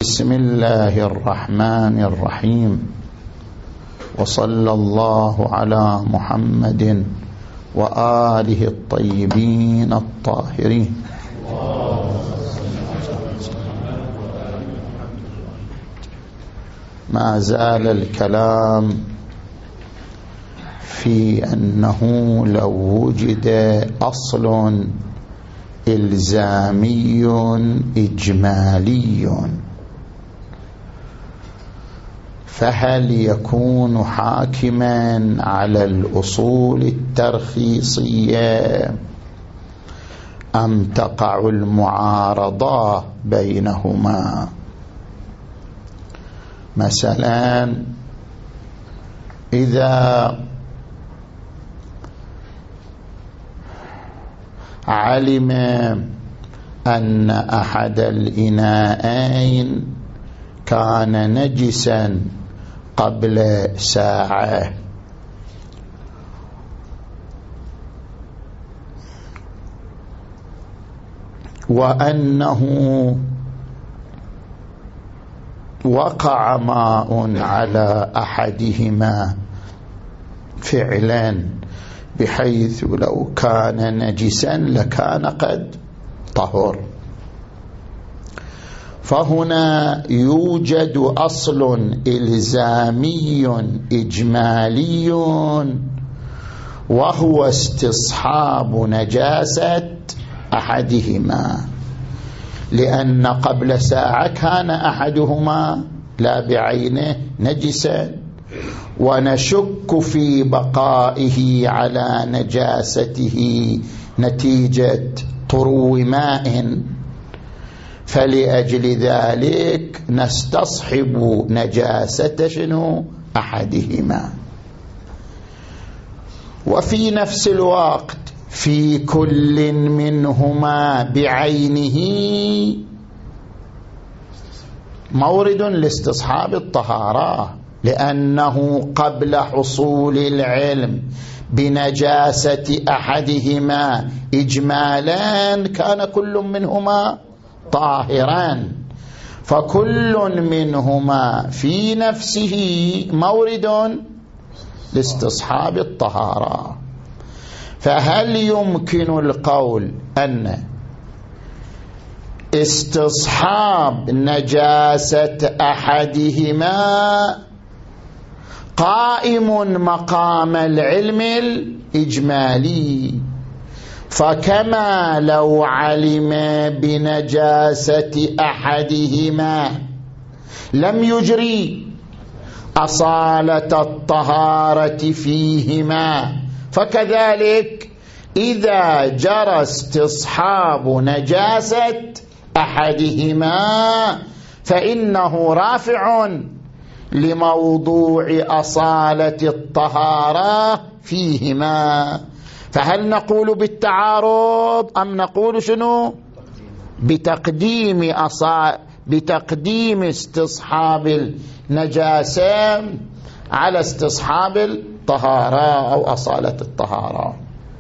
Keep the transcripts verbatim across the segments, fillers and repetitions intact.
بسم الله الرحمن الرحيم، وصلى الله على محمد وآله الطيبين الطاهرين. ما زال الكلام في أنه لو وجد أصل إلزامي إجمالي فهل يكون حاكما على الأصول الترخيصية أم تقع المعارضة بينهما؟ مثلا إذا علم أن أحد الإناءين كان نجسا قبل ساعة وأنه وقع ماء على أحدهما فعلا بحيث لو كان نجسا لكان قد طهر، فهنا يوجد أصل إلزامي إجمالي وهو استصحاب نجاسة أحدهما، لأن قبل ساعة كان أحدهما لا بعينه نجسا ونشك في بقائه على نجاسته نتيجة طرو ماء، فلأجل ذلك نستصحب نجاسة شنو أحدهما. وفي نفس الوقت في كل منهما بعينه مورد لاستصحاب الطهارة، لأنه قبل حصول العلم بنجاسة أحدهما إجمالا كان كل منهما طاهرا، فكل منهما في نفسه مورد لاستصحاب الطهارة. فهل يمكن القول أن استصحاب نجاسة أحدهما قائم مقام العلم الإجمالي، فكما لو علم بنجاسة أحدهما لم يجري أصالة الطهارة فيهما، فكذلك إذا جرى استصحاب نجاسة أحدهما فإنه رافع لموضوع أصالة الطهارة فيهما. فهل نقول بالتعارض أم نقول شنو؟ بتقديم أصال بتقديم استصحاب النجاسة على استصحاب الطهارة أو أصالة الطهارة.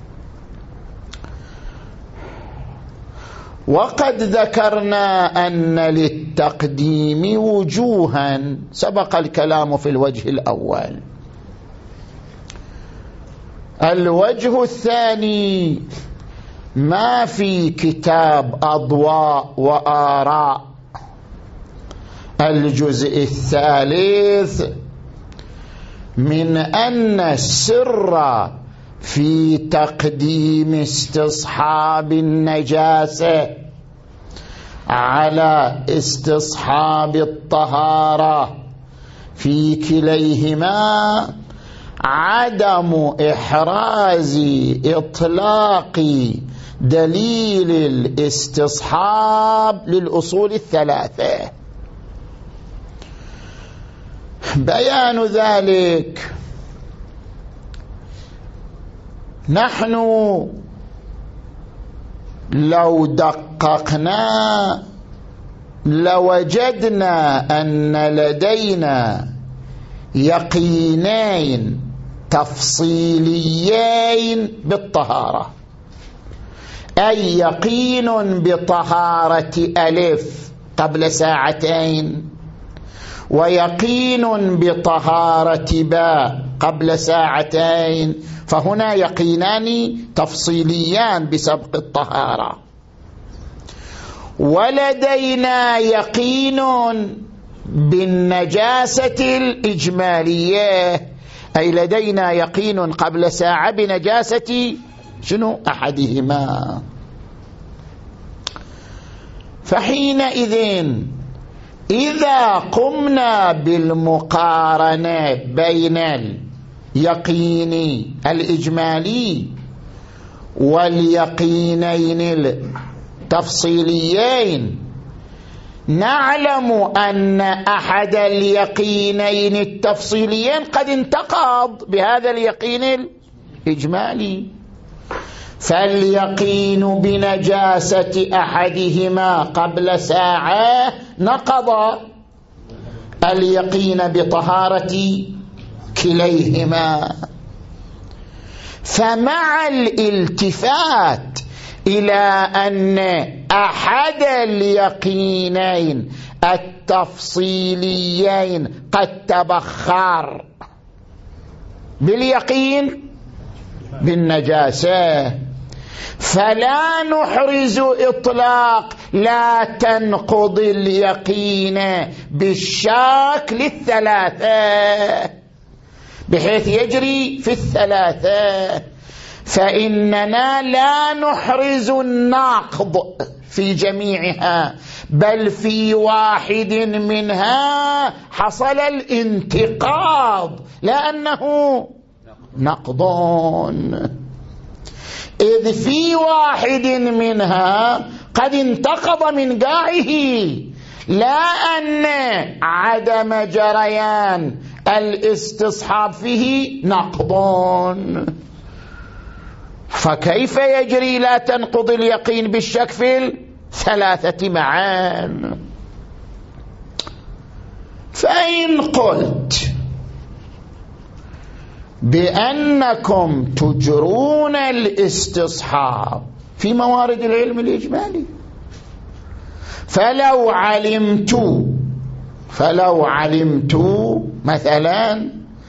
وقد ذكرنا أن للتقديم وجوها سبق الكلام في الوجه الأول. الوجه الثاني ما في كتاب أضواء وآراء الجزء الثالث من أن السر في تقديم استصحاب النجاسة على استصحاب الطهارة في كليهما عدم إحراز إطلاق دليل الاستصحاب للأصول الثلاثة. بيان ذلك نحن لو دققنا لوجدنا أن لدينا يقينين تفصيليين بالطهارة، أي يقين بطهارة ألف قبل ساعتين، ويقين بطهارة باء قبل ساعتين، فهنا يقينان تفصيليان بسبق الطهارة. ولدينا يقين بالنجاسة الإجمالية، أي لدينا يقين قبل ساعة بنجاسة شنو أحدهما. فحينئذ إذا قمنا بالمقارنة بين اليقين الإجمالي واليقينين التفصيليين، نعلم أن أحد اليقينين التفصيليين قد انتقض بهذا اليقين الإجمالي، فاليقين بنجاسة أحدهما قبل ساعة نقض اليقين بطهارة كليهما. فمع الالتفات إلى أن أحد اليقينين التفصيليين قد تبخر باليقين بالنجاسة، فلا نحرز إطلاق لا تنقض اليقين بالشك للثلاثة بحيث يجري في الثلاثة، فإننا لا نحرز النقض في جميعها، بل في واحد منها حصل الانتقاض لأنه نقضون، إذ في واحد منها قد انتقض من قاعه، لا أن عدم جريان الاستصحاب فيه نقضون. فكيف يجري لا تنقض اليقين بالشك في الثلاثة معا؟ فإن قلت بأنكم تجرون الاستصحاب في موارد العلم الإجمالي، فلو علمت فلو علمت مثلا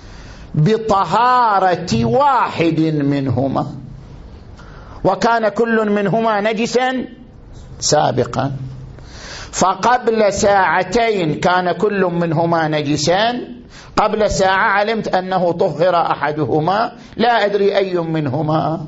بطهارة واحد منهما وكان كل منهما نجسا سابقا، فقبل ساعتين كان كل منهما نجسا، قبل ساعة علمت أنه طهر أحدهما، لا أدري أي منهما.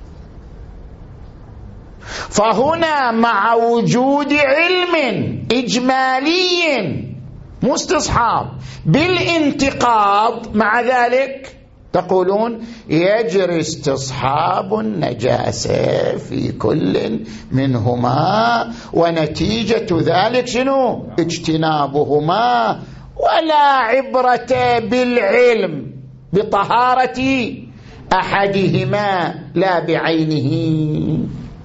فهنا مع وجود علم إجمالي مستصحاب بالانتقاض، مع ذلك تقولون يجري استصحاب النجاسة في كل منهما، ونتيجة ذلك شنو؟ اجتنابهما، ولا عبرة بالعلم بطهارة أحدهما لا بعينه.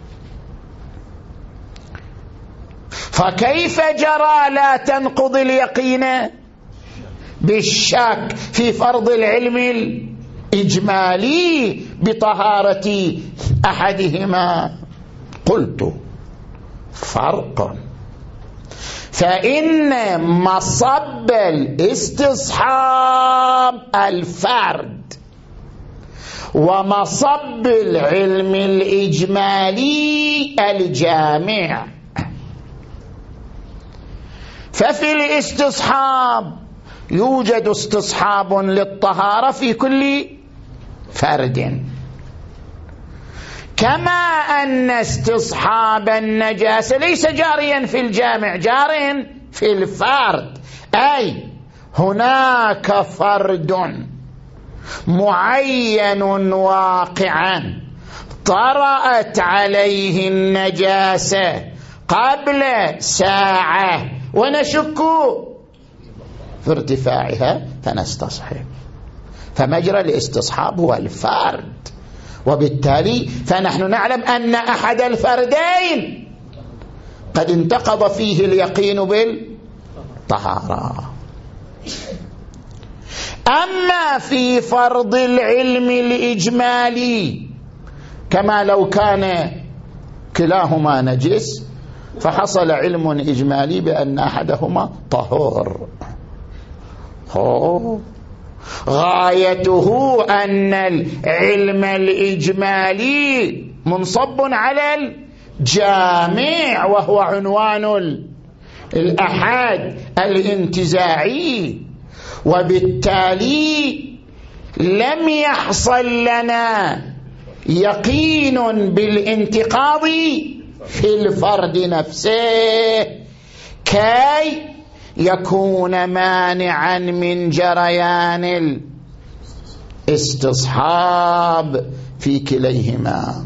فكيف جرى لا تنقض اليقين بالشك في فرض العلم الإجمالي بطهارة أحدهما؟ قلت فرق، فإن مصب الاستصحاب الفرد ومصب العلم الإجمالي الجامع. ففي الاستصحاب يوجد استصحاب للطهارة في كل فرد، كما أن استصحاب النجاسة ليس جاريا في الجامع، جار في الفرد، أي هناك فرد معين واقعا طرأت عليه النجاسة قبل ساعة ونشك في ارتفاعها فنستصحب، فمجرى الاستصحاب هو الفرد، وبالتالي فنحن نعلم أن أحد الفردين قد انتقض فيه اليقين بالطهارة. أما في فرض العلم الإجمالي كما لو كان كلاهما نجس فحصل علم إجمالي بأن أحدهما طهور. غايته أن العلم الإجمالي منصب على الجامع وهو عنوان الأحد الانتزاعي، وبالتالي لم يحصل لنا يقين بالانتقاض في الفرد نفسه كي يكون مانعا من جريان الاستصحاب في كليهما.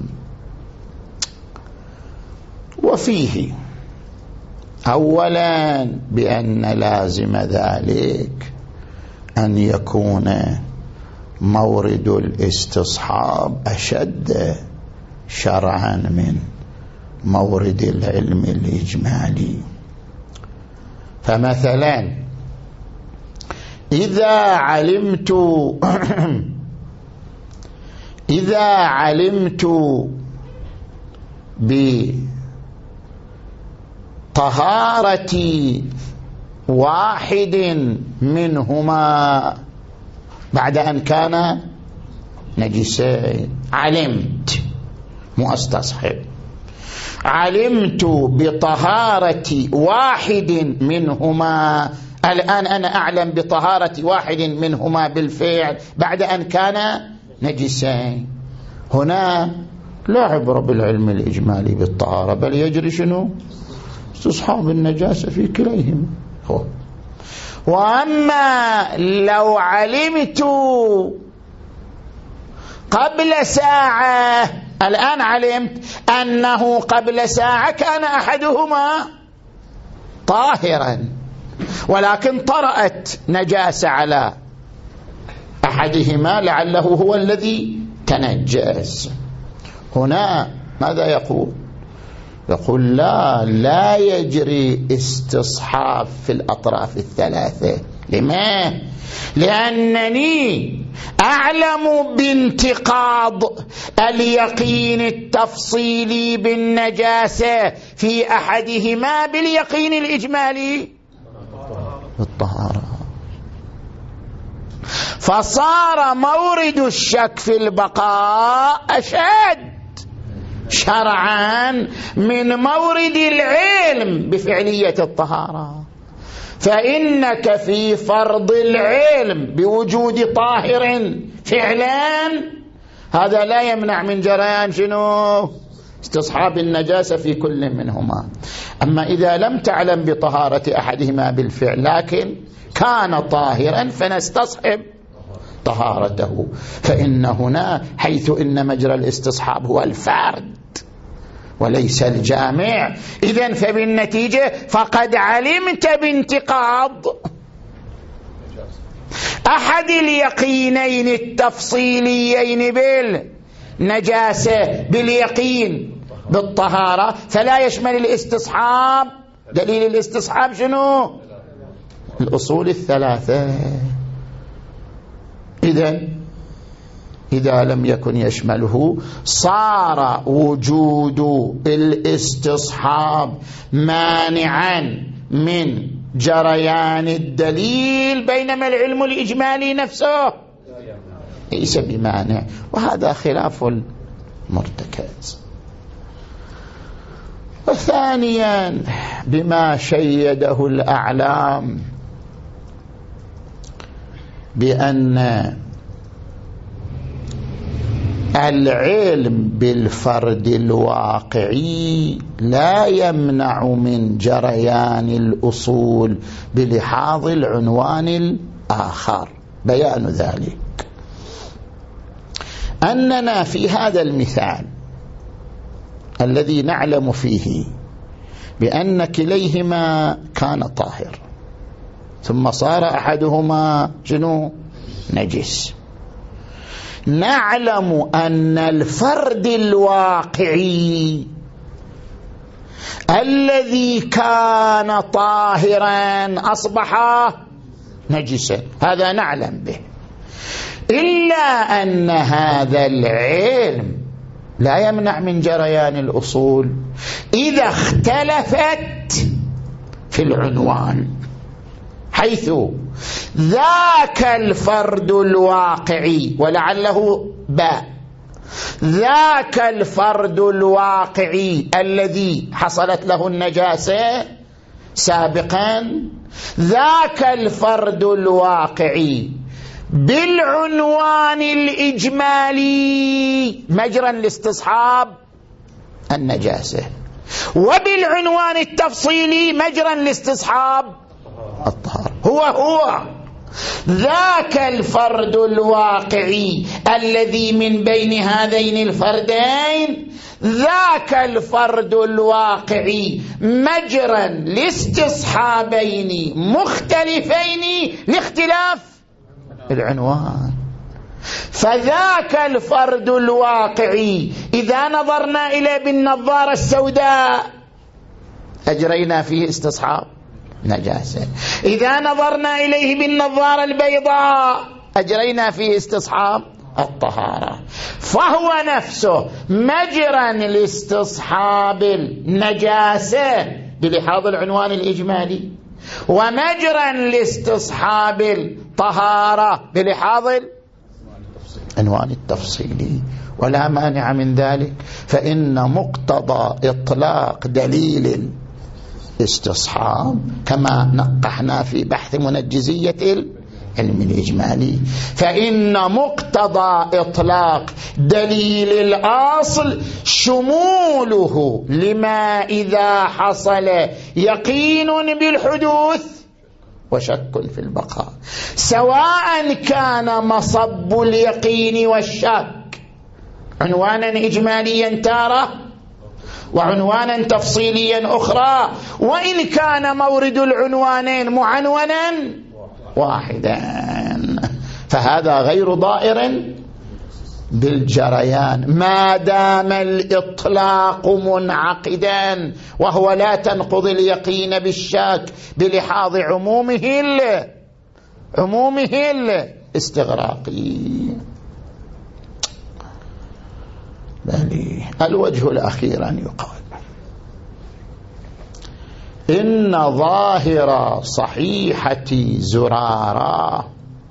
وفيه أولا بأن لازم ذلك أن يكون مورد الاستصحاب أشد شرعا من مورد العلم الإجمالي. فمثلا إذا علمت إذا علمت بطهارة واحد منهما بعد أن كان نجسين، علمت مو استصحب، علمت بطهارة واحد منهما، الآن أنا أعلم بطهارة واحد منهما بالفعل بعد أن كان نجسين. هنا لا عبرة بالعلم الإجمالي بالطهارة، بل يجري شنو؟ استصحاب النجاسة في كليهما. وأما لو علمت قبل ساعة، الآن علمت أنه قبل ساعة كان أحدهما طاهرا ولكن طرأت نجاسة على أحدهما لعله هو الذي تنجس، هنا ماذا يقول؟ يقول لا لا يجري استصحاب في الأطراف الثلاثة. لما؟ لأنني أعلم بانتقاض اليقين التفصيلي بالنجاسة في أحدهما باليقين الإجمالي بالطهارة، فصار مورد الشك في البقاء أشد شرعا من مورد العلم بفعلية الطهارة. فإنك في فرض العلم بوجود طاهر فعلا هذا لا يمنع من جريان شنو؟ استصحاب النجاسة في كل منهما. أما إذا لم تعلم بطهارة أحدهما بالفعل لكن كان طاهرا فنستصحب طهارته، فإن هنا حيث إن مجرى الاستصحاب هو الفرد وليس الجامع، إذن فبالنتيجة فقد علمت بانتقاض أحد اليقينين التفصيليين بالنجاسة باليقين بالطهارة، فلا يشمل الاستصحاب. دليل الاستصحاب شنو؟ الأصول الثلاثة. إذن إذا لم يكن يشمله صار وجود الاستصحاب مانعا من جريان الدليل، بينما العلم الإجمالي نفسه ليس بمانع، وهذا خلاف المرتكز. وثانيا بما شيده الأعلام بأن العلم بالفرد الواقعي لا يمنع من جريان الأصول بلحاظ العنوان الآخر. بيان ذلك أننا في هذا المثال الذي نعلم فيه بأن كليهما كان طاهر ثم صار أحدهما شنو؟ نجس، نعلم أن الفرد الواقعي الذي كان طاهرا أصبح نجسا، هذا نعلم به، إلا أن هذا العلم لا يمنع من جريان الأصول إذا اختلفت في العنوان، حيث ذاك الفرد الواقعي، ولعله باء، ذاك الفرد الواقعي الذي حصلت له النجاسة سابقا، ذاك الفرد الواقعي بالعنوان الإجمالي مجرى لاستصحاب النجاسة، وبالعنوان التفصيلي مجرى لاستصحاب الطهارة. هو هو ذاك الفرد الواقعي الذي من بين هذين الفردين، ذاك الفرد الواقعي مجرى لاستصحابين مختلفين لاختلاف العنوان. فذاك الفرد الواقعي إذا نظرنا إليه بالنظارة السوداء أجرينا فيه استصحاب نجاسة، إذا نظرنا إليه بالنظارة البيضاء أجرينا فيه استصحاب الطهارة. فهو نفسه مجرى لاستصحاب النجاسة بلحاظ العنوان الإجمالي، ومجرى لاستصحاب الطهارة بلحاظ العنوان التفصيلي. ولا مانع من ذلك، فإن مقتضى إطلاق دليل استصحاب كما نقحنا في بحث منجزية العلم الإجمالي، فإن مقتضى إطلاق دليل الأصل شموله لما إذا حصل يقين بالحدوث وشك في البقاء، سواء كان مصب اليقين والشك عنوانا إجماليا تارة وعنوانا تفصيليا أخرى، وإن كان مورد العنوانين معنونا واحدا، فهذا غير ضائر بالجريان ما دام الإطلاق منعقدا، وهو لا تنقض اليقين بالشك بلحاظ عمومه عمومه الاستغراقي. بل الوجه الأخير أن يقال إن ظاهر صحيحة زرارة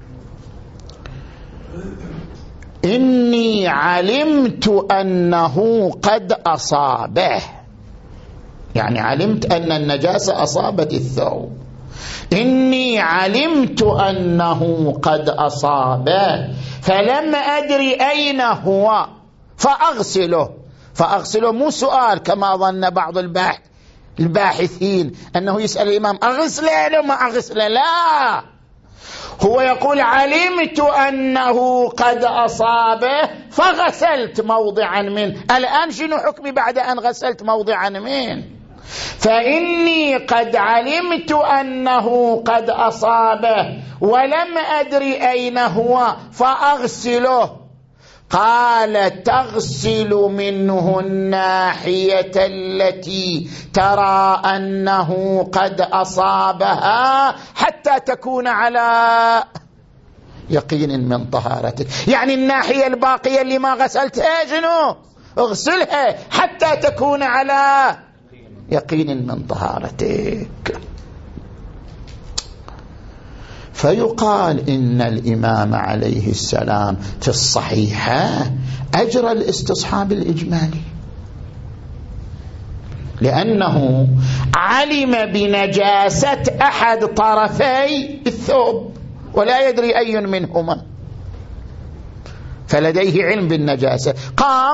إني علمت أنه قد أصابه، يعني علمت أن النجاسة أصابت الثوب، إني علمت أنه قد أصابه فلم أدري أين هو فأغسله. فأغسله مو سؤال كما ظن بعض الباحث الباحثين أنه يسأل الإمام أغسله لو ما أغسله، لا، هو يقول علمت أنه قد أصابه فغسلت موضعا منه. الآن شنو حكمي بعد أن غسلت موضعا منه؟ فإني قد علمت أنه قد أصابه ولم أدري أين هو فأغسله. قال تغسل منه الناحية التي ترى أنه قد أصابها حتى تكون على يقين من طهارتك، يعني الناحية الباقية اللي ما غسلتها شنو؟ اغسلها حتى تكون على يقين من طهارتك. فيقال إن الإمام عليه السلام في الصحيحة أجرى الاستصحاب الإجمالي، لأنه علم بنجاسة أحد طرفي الثوب ولا يدري أي منهما، فلديه علم بالنجاسة، قام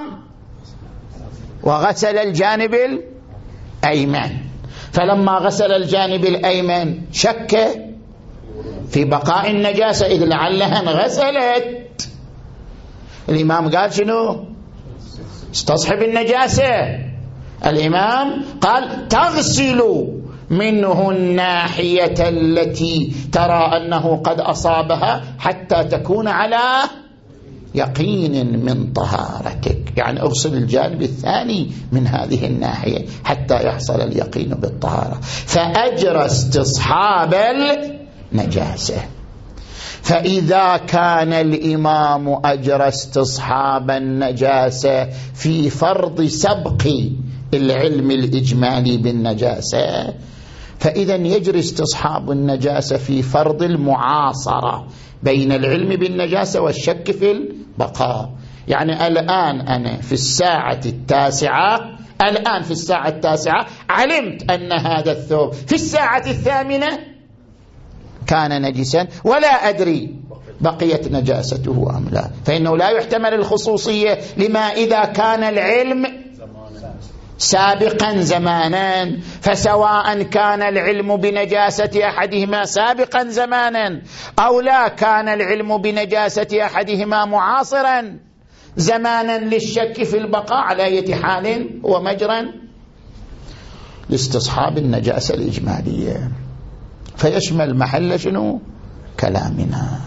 وغسل الجانب الأيمن، فلما غسل الجانب الأيمن شك في بقاء النجاسة إذ لعلها انغسلت. الإمام قال شنو؟ استصحب النجاسة. الإمام قال تغسل منه الناحية التي ترى أنه قد أصابها حتى تكون على يقين من طهارتك، يعني اغسل الجانب الثاني من هذه الناحية حتى يحصل اليقين بالطهارة. فأجرى استصحاب النجاسة. فإذا كان الإمام أجرى استصحاب النجاسة في فرض سبق العلم الإجمالي بالنجاسة، فإذا يجري استصحاب النجاسة في فرض المعاصرة بين العلم بالنجاسة والشك في البقاء. يعني الآن أنا في الساعة التاسعة الآن في الساعة التاسعة علمت أن هذا الثوب في الساعة الثامنة كان نجسا ولا أدري بقيت نجاسته أم لا، فإنه لا يحتمل الخصوصية لما إذا كان العلم سابقا زمانا، فسواء كان العلم بنجاسة أحدهما سابقا زمانا أو لا كان العلم بنجاسة أحدهما معاصرا زمانا للشك في البقاء، على أي حال هو مجرى لاستصحاب النجاسة الإجمالية، فيشمل محل شنو كلامنا.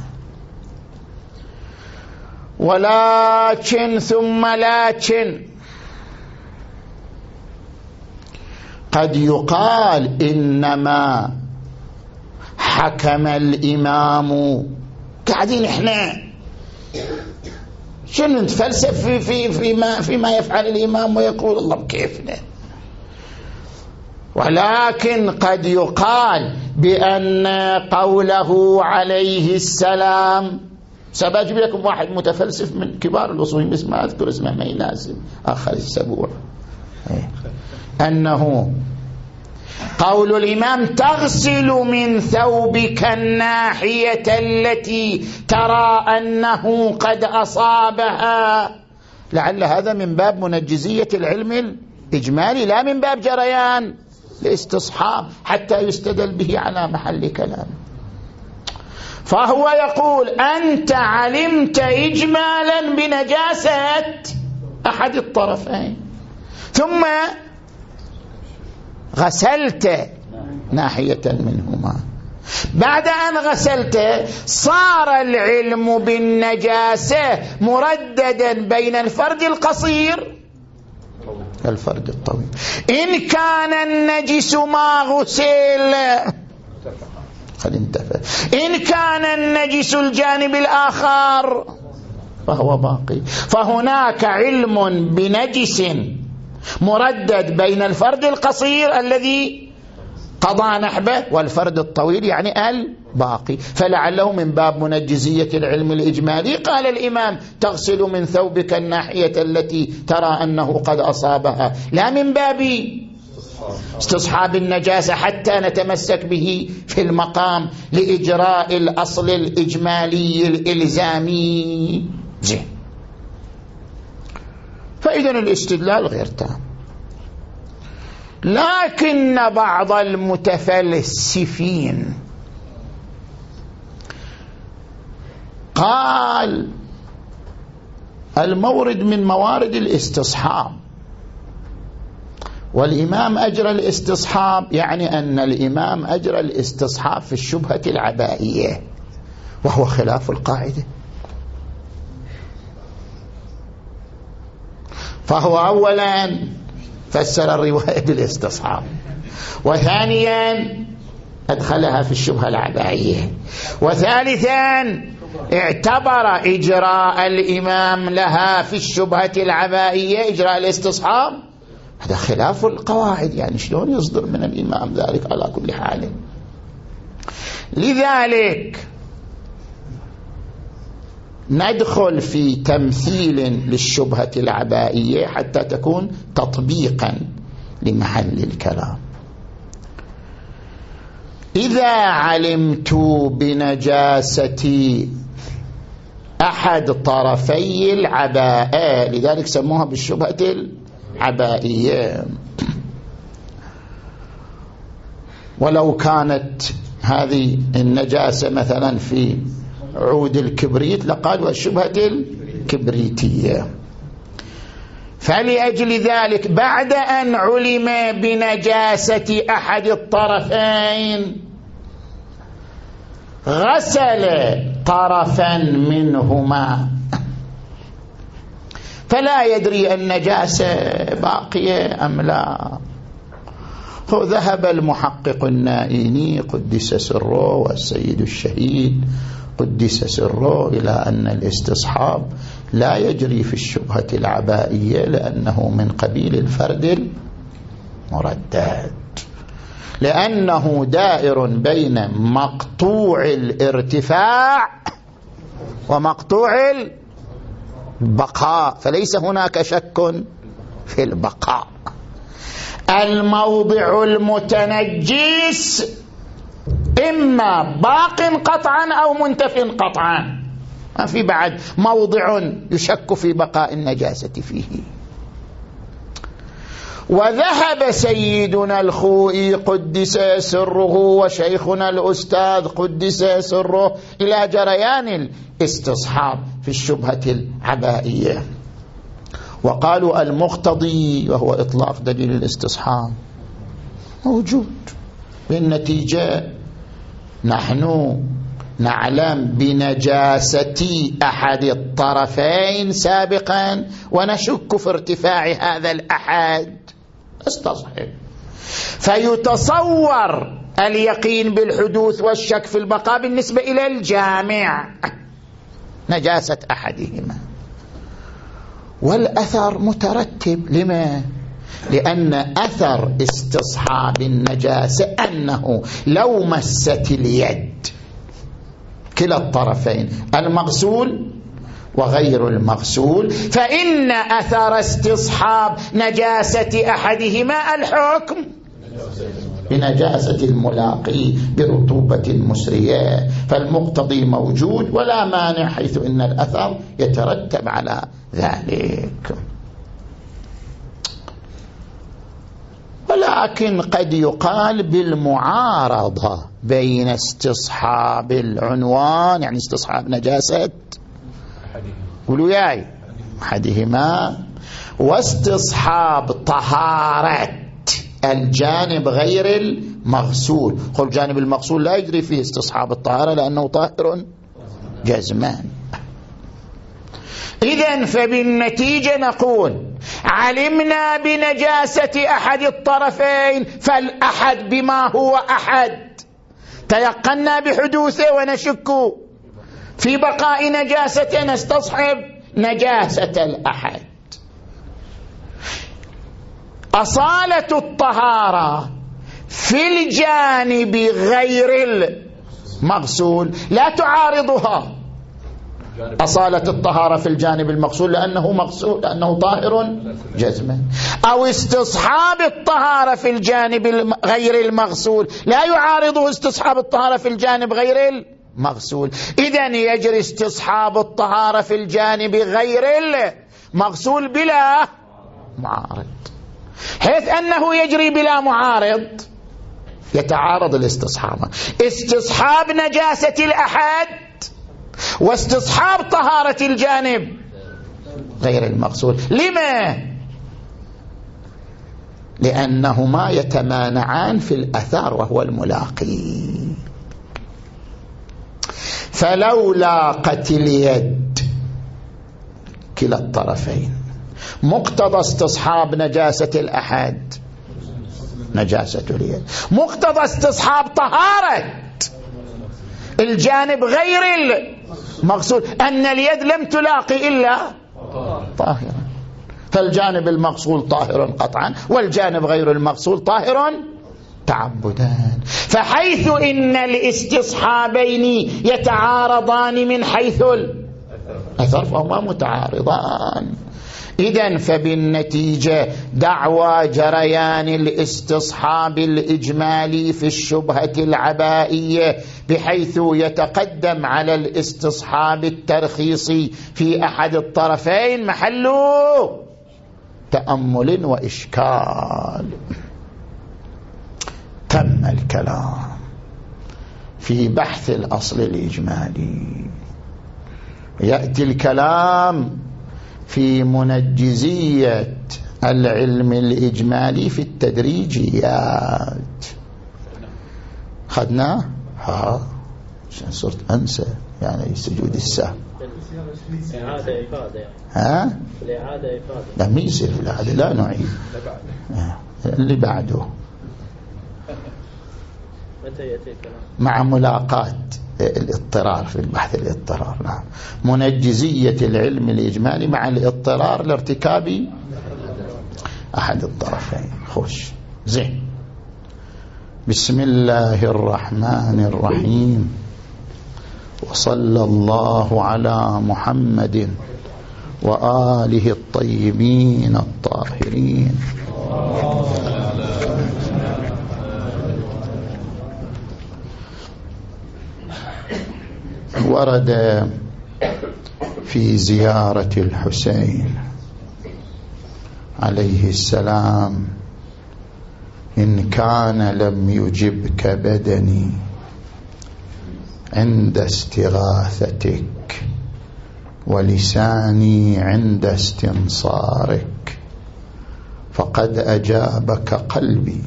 ولكن ثم لكن قد يقال إنما حكم الإمام، قاعدين إحنا شنو نتفلسف في في فيما فيما يفعل الإمام ويقول الله بكيفنا، ولكن قد يقال بأن قوله عليه السلام، سأجيب لكم واحد متفلسف من كبار الأصوليين بس ما أذكر اسمه ما يناسب، آخر السبوع، أنه قول الإمام تغسل من ثوبك الناحية التي ترى أنه قد أصابها، لعل هذا من باب منجزية العلم الإجمالي لا من باب جريان الاستصحاب حتى يستدل به على محل كلام. فهو يقول أنت علمت إجمالا بنجاسة أحد الطرفين ثم غسلت ناحية منهما، بعد أن غسلت صار العلم بالنجاسة مرددا بين الفرد القصير والفرد الطويل. إن كان النجس ما غسل قد انتفى، إن كان النجس الجانب الآخر فهو باقي. فهناك علم بنجس مردد بين الفرد القصير الذي قضى نحبه والفرد الطويل يعني الباقي، فلعله من باب منجزية العلم الإجمالي قال الإمام تغسل من ثوبك الناحية التي ترى أنه قد أصابها، لا من باب استصحاب النجاسة حتى نتمسك به في المقام لإجراء الأصل الإجمالي الإلزامي. زين، فإذن الاستدلال غير تام. لكن بعض المتفلسفين قال المورد من موارد الاستصحاب والإمام أجرى الاستصحاب، يعني أن الإمام أجرى الاستصحاب في الشبهة العبائية وهو خلاف القاعدة. فهو أولا فسر الرواية بالاستصحاب، وثانيا أدخلها في الشبهة العبائية، وثالثا اعتبر إجراء الإمام لها في الشبهة العبائية إجراء الاستصحاب، هذا خلاف القواعد، يعني شلون يصدر من الإمام ذلك على كل حال. لذلك ندخل في تمثيل للشبهة العبائية حتى تكون تطبيقا لمحل الكلام. إذا علمت بنجاسة أحد طرفي العباءة، لذلك سموها بالشبهة العبائية، ولو كانت هذه النجاسة مثلا في عود الكبريت لقالوا الشبهة الكبريتية. فلأجل ذلك بعد أن علم بنجاسة أحد الطرفين غسل طرفا منهما، فلا يدري النجاسة باقية أم لا. ذهب المحقق النائيني قدس سره والسيد الشهيد قدس سره إلى أن الاستصحاب لا يجري في الشبهة العبائية لأنه من قبيل الفرد المردد، لأنه دائر بين مقطوع الارتفاع ومقطوع البقاء، فليس هناك شك في البقاء. الموضع المتنجس إما باق قطعا أو منتف قطعا، ما في بعد موضع يشك في بقاء النجاسة فيه. وذهب سيدنا الخوئي قدس سره وشيخنا الأستاذ قدس سره إلى جريان الاستصحاب في الشبهة العبائية، وقالوا المقتضي وهو إطلاق دليل الاستصحاب موجود. بالنتيجة نحن نعلم بنجاسة أحد الطرفين سابقا ونشك في ارتفاع هذا الأحد، استصحب. فيتصور اليقين بالحدوث والشك في البقاء بالنسبة إلى الجامع نجاسة أحدهما، والأثر مترتب. لما؟ لأن أثر استصحاب النجاسة أنه لو مست اليد كلا الطرفين المغسول وغير المغسول فإن أثر استصحاب نجاسة أحدهما الحكم بنجاسة الملاقي برطوبة مسرية، فالمقتضي موجود ولا مانع حيث إن الأثر يترتب على ذلك. ولكن قد يقال بالمعارضة بين استصحاب العنوان يعني استصحاب نجاسة قولوا ياي أحدهما واستصحاب طهارة الجانب غير المغسول. قل الجانب المغسول لا يجري فيه استصحاب الطهارة لأنه طاهر جزمان. إذن فبالنتيجة نقول علمنا بنجاسة أحد الطرفين فالأحد بما هو أحد تيقنا بحدوثه ونشك في بقاء نجاسة نستصحب نجاسة الأحد. أصالة الطهارة في الجانب غير المغسول لا تعارضها أصالة الطهارة في الجانب المغسول لأنه مغسول لأنه طاهر جزما، أو استصحاب الطهارة في الجانب غير المغسول لا يعارضه استصحاب الطهارة في الجانب غير المغسول. إذن يجري استصحاب الطهارة في الجانب غير المغسول بلا معارض، حيث أنه يجري بلا معارض يتعارض الاستصحاب استصحاب نجاسة الأحد واستصحاب طهارة الجانب غير المغسول. لما؟ لأنهما يتمانعان في الأثار وهو الملاقي. فلو لاقت اليد كلا الطرفين مقتضى استصحاب نجاسة الأحد نجاسة اليد، مقتضى استصحاب طهارة الجانب غير المغسول أن اليد لم تلاقي إلا طاهرا، فالجانب المغسول طاهر قطعا والجانب غير المغسول طاهر تعبدا. فحيث إن الاستصحابين يتعارضان من حيث الأثر فهما متعارضان. إذن فبالنتيجة دعوى جريان الاستصحاب الإجمالي في الشبهة العبائية بحيث يتقدم على الاستصحاب الترخيصي في أحد الطرفين محله تأمل وإشكال. تم الكلام في بحث الأصل الإجمالي، يأتي الكلام في منجزية العلم الإجمالي في التدريجيات. خدناه؟ ها صرت أنسى يعني سجود السهو. إعادة إفادة. ها؟ الإعادة إفادة. لا ما يصير في الإعادة، لا نعيد. اللي بعده. متى يأتي الكلام؟ مع ملاقاة الاضطرار في البحث الاضطرار. نعم. منجزية العلم الإجمالي مع الاضطرار لارتكاب أحد الطرفين. خوش زين. بسم الله الرحمن الرحيم، وصلى الله على محمد وآله الطيبين الطاهرين. ورد في زيارة الحسين عليه السلام: إن كان لم يجبك بدني عند استغاثتك ولساني عند استنصارك، فقد أجابك قلبي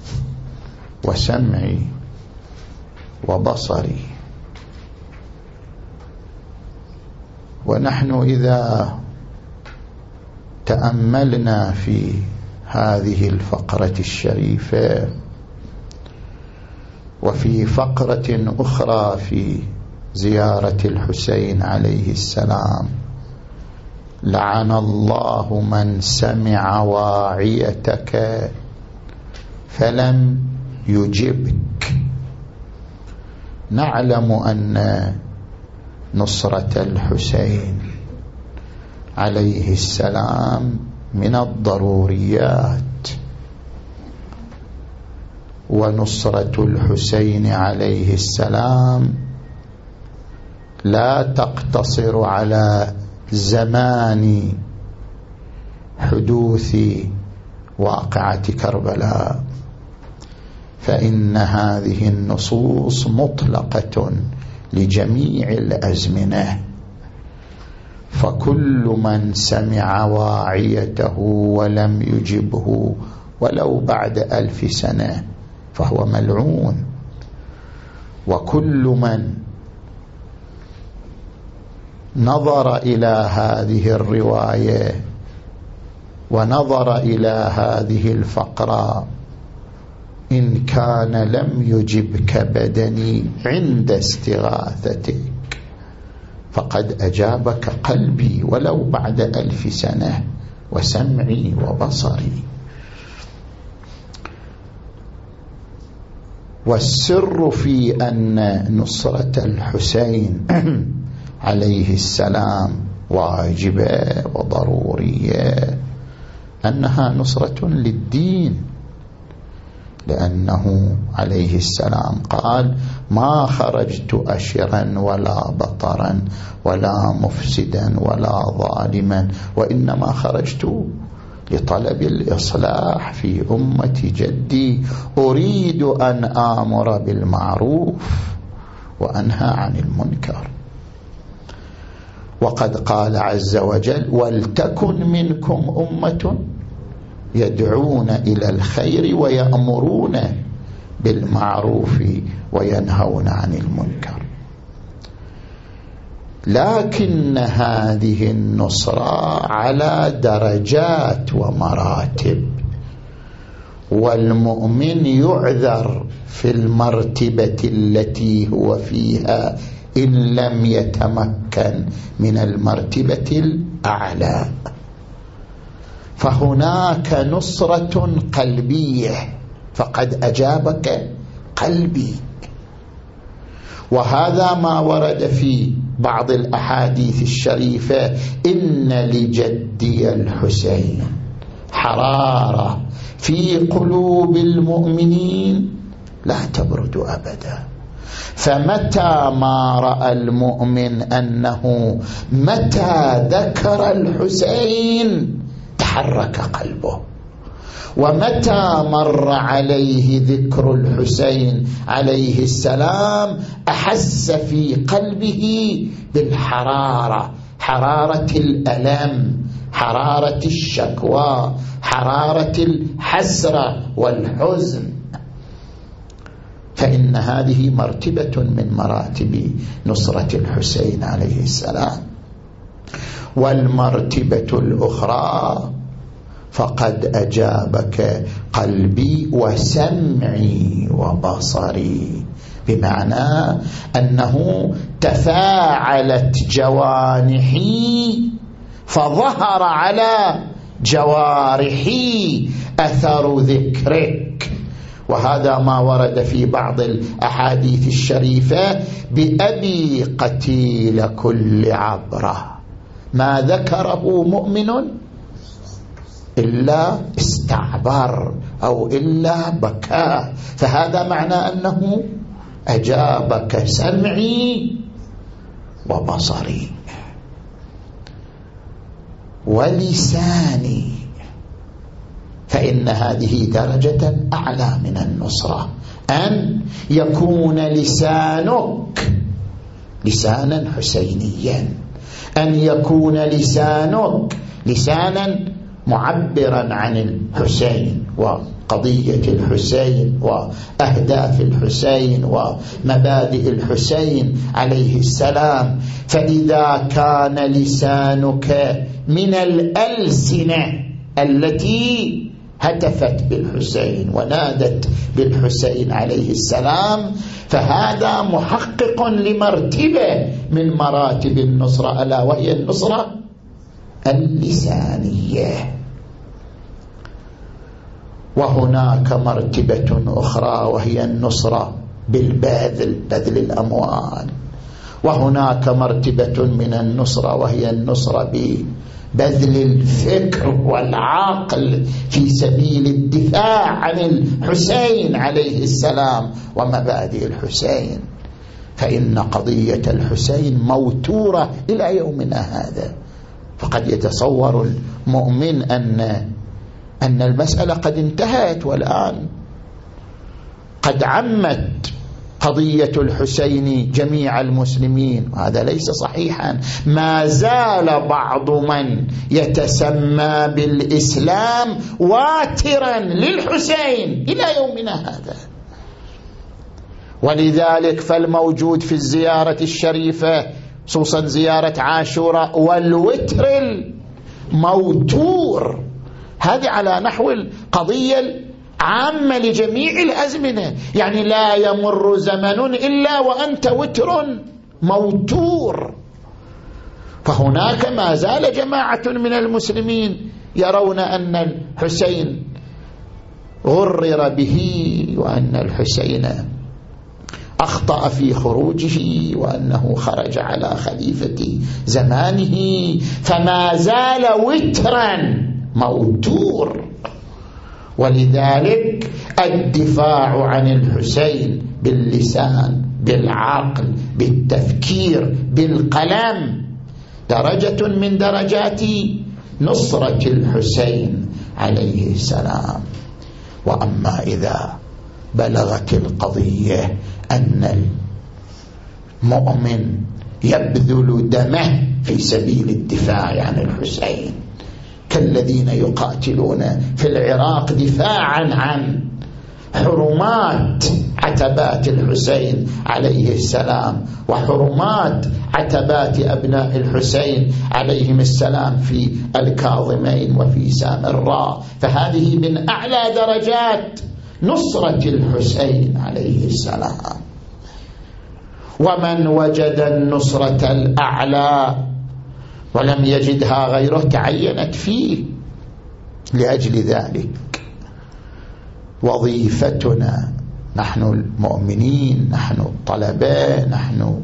وسمعي وبصري. ونحن إذا تأملنا في هذه الفقرة الشريفة وفي فقرة أخرى في زيارة الحسين عليه السلام: لعن الله من سمع واعيتك فلم يجبك. نعلم أن نصرة الحسين عليه السلام من الضروريات، ونصرة الحسين عليه السلام لا تقتصر على زمان حدوث واقعة كربلاء، فإن هذه النصوص مطلقة لجميع الأزمنة، فكل من سمع واعيته ولم يجبه ولو بعد ألف سنة فهو ملعون، وكل من نظر إلى هذه الرواية ونظر إلى هذه الفقرة: إن كان لم يجبك بدني عند استغاثتك فقد أجابك قلبي ولو بعد ألف سنة وسمعي وبصري. والسر في أن نصرة الحسين عليه السلام واجبة وضرورية أنها نصرة للدين، لأنه عليه السلام قال: ما خرجت أشرا ولا بطرا ولا مفسدا ولا ظالما، وإنما خرجت لطلب الإصلاح في أمة جدي، أريد أن آمر بالمعروف وأنهى عن المنكر. وقد قال عز وجل: ولتكن منكم أمة يدعون إلى الخير ويأمرون بالمعروف وينهون عن المنكر. لكن هذه النصرة على درجات ومراتب، والمؤمن يعذر في المرتبة التي هو فيها إن لم يتمكن من المرتبة الأعلى. فهناك نصرة قلبية، فقد أجابك قلبي، وهذا ما ورد في بعض الأحاديث الشريفة: إن لجدي الحسين حرارة في قلوب المؤمنين لا تبرد أبدا. فمتى ما رأى المؤمن أنه متى ذكر الحسين تحرك قلبه، ومتى مر عليه ذكر الحسين عليه السلام أحس في قلبه بالحرارة، حرارة الألم، حرارة الشكوى، حرارة الحسرة والحزن. فإن هذه مرتبة من مراتب نصرة الحسين عليه السلام. والمرتبة الأخرى: فقد أجابك قلبي وسمعي وبصري. بمعنى أنه تفاعلت جوانحي فظهر على جوارحي أثر ذكرك. وهذا ما ورد في بعض الأحاديث الشريفة: بأبي قتيل كل عبرة ما ذكره مؤمن إلا استعبر أو إلا بكى. فهذا معنى أنه أجابك سمعي وبصري ولساني، فإن هذه درجة أعلى من النصرة، أن يكون لسانك لسانا حسينيا، أن يكون لسانك لسانا معبرا عن الحسين وقضية الحسين وأهداف الحسين ومبادئ الحسين عليه السلام. فإذا كان لسانك من الألسنة التي هتفت بالحسين ونادت بالحسين عليه السلام، فهذا محقق لمرتبة من مراتب النصرة، ألا وهي النصرة اللسانية. وهناك مرتبة أخرى وهي النصرة بالبذل، بذل الأموال. وهناك مرتبة من النصرة وهي النصرة ببذل الفكر والعقل في سبيل الدفاع عن الحسين عليه السلام ومبادئ الحسين. فإن قضية الحسين موتورة إلى يومنا هذا. فقد يتصور المؤمن أن أن المسألة قد انتهت والآن قد عمت قضية الحسين جميع المسلمين، وهذا ليس صحيحا. ما زال بعض من يتسمى بالإسلام واترا للحسين إلى يومنا هذا. ولذلك فالموجود في الزيارة الشريفة خصوصا زيارة عاشوراء والوتر الموتور، هذه على نحو القضية عامة لجميع الأزمنة، يعني لا يمر زمن إلا وأنت وتر موتور. فهناك ما زال جماعة من المسلمين يرون أن الحسين غرر به، وأن الحسين أخطأ في خروجه، وأنه خرج على خليفة زمانه، فما زال وترا موتور. ولذلك الدفاع عن الحسين باللسان بالعقل بالتفكير بالقلم درجة من درجات نصرة الحسين عليه السلام. وأما إذا بلغت القضية أن المؤمن يبذل دمه في سبيل الدفاع عن الحسين، كالذين يقاتلون في العراق دفاعا عن حرمات عتبات الحسين عليه السلام وحرمات عتبات أبناء الحسين عليهم السلام في الكاظمين وفي سامراء، فهذه من أعلى درجات نصرة الحسين عليه السلام. ومن وجد النصرة الأعلى ولم يجدها غيره تعينت فيه. لأجل ذلك وظيفتنا نحن المؤمنين، نحن الطلبة، نحن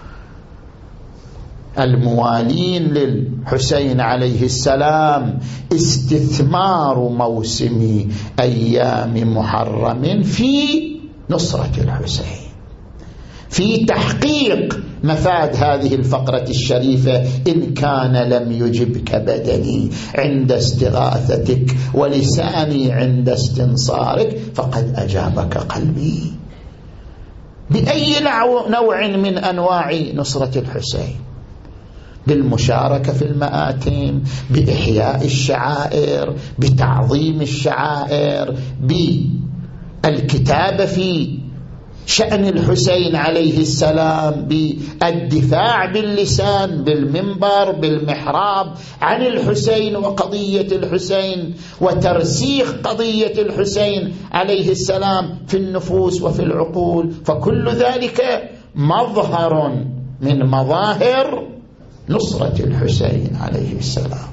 الموالين للحسين عليه السلام، استثمار موسم أيام محرم في نصرة الحسين، في تحقيق مفاد هذه الفقرة الشريفة. إن كان لم يجبك بدني عند استغاثتك ولساني عند استنصارك فقد أجابك قلبي. بأي نوع من أنواع نصرة الحسين؟ بالمشاركة في المآتم، بإحياء الشعائر، بتعظيم الشعائر، بالكتابة في شأن الحسين عليه السلام بالدفاع باللسان بالمنبر بالمحراب عن الحسين وقضية الحسين وترسيخ قضية الحسين عليه السلام في النفوس وفي العقول، فكل ذلك مظهر من مظاهر نصرة الحسين عليه السلام.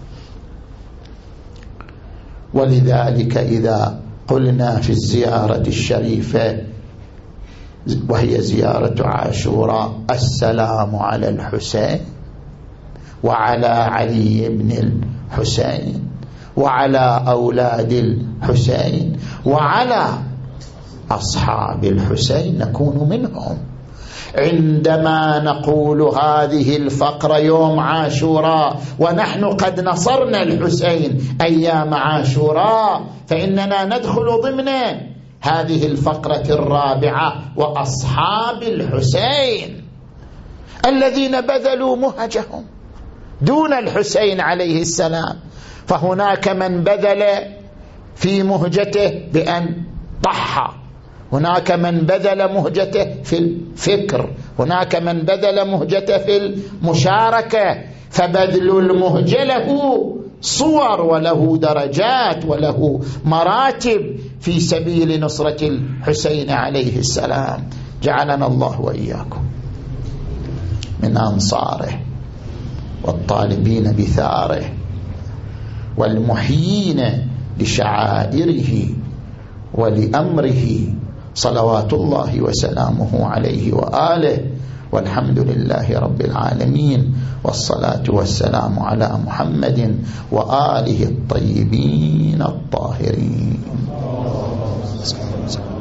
ولذلك إذا قلنا في الزيارة الشريفة وهي زيارة عاشوراء السلام على الحسين وعلى علي بن الحسين وعلى أولاد الحسين وعلى أصحاب الحسين نكون منهم. عندما نقول هذه الفقرة يوم عاشوراء ونحن قد نصرنا الحسين أيام عاشوراء، فإننا ندخل ضمن هذه الفقرة الرابعة وأصحاب الحسين الذين بذلوا مهجهم دون الحسين عليه السلام. فهناك من بذل في مهجته بأن ضحى، هناك من بذل مهجته في الفكر، هناك من بذل مهجته في المشاركة. فبذل المهجة له صور وله درجات وله مراتب في سبيل نصرة الحسين عليه السلام. جعلنا الله وإياكم من أنصاره والطالبين بثاره والمحيين لشعائره ولأمره صلوات الله وسلامه عليه وآله، والحمد لله رب العالمين، والصلاة والسلام على محمد وآله الطيبين الطاهرين.